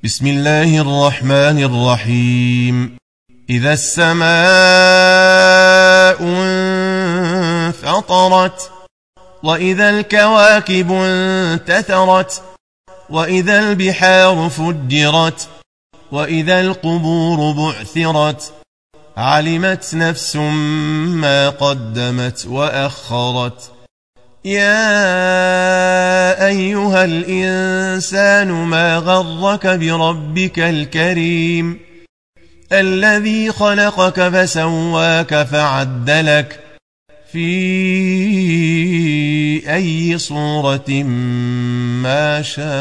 بسم الله الرحمن الرحيم. إذا السماء انفطرت وإذا الكواكب انتثرت وإذا البحار فجرت وإذا القبور بعثرت علمت نفس ما قدمت وأخرت. يا أيها الإنسان ما غرك بربك الكريم الذي خلقك فسواك فعدلك في أي صورة ما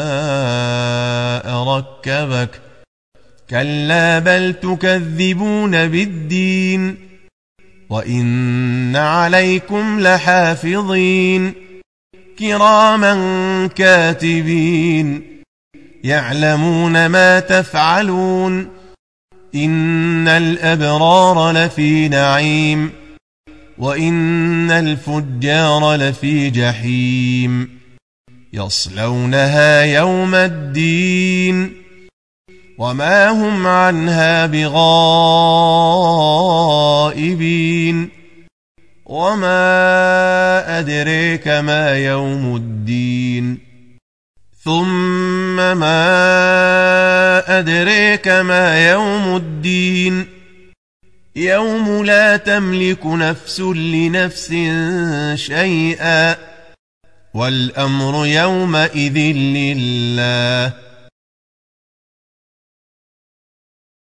شاء ركبك. كلا بل تكذبون بالدين وإن عليكم لحافظين كراما كاتبين يعلمون ما تفعلون. إن الأبرار لفي نعيم وإن الفجار لفي جحيم يصلونها يوم الدين وما هم عنها بغائبين. وما أدريك ما يوم الدين ثم ما أدريك ما يوم الدين يوم لا تملك نفس لنفس شيئا والأمر يومئذ لله.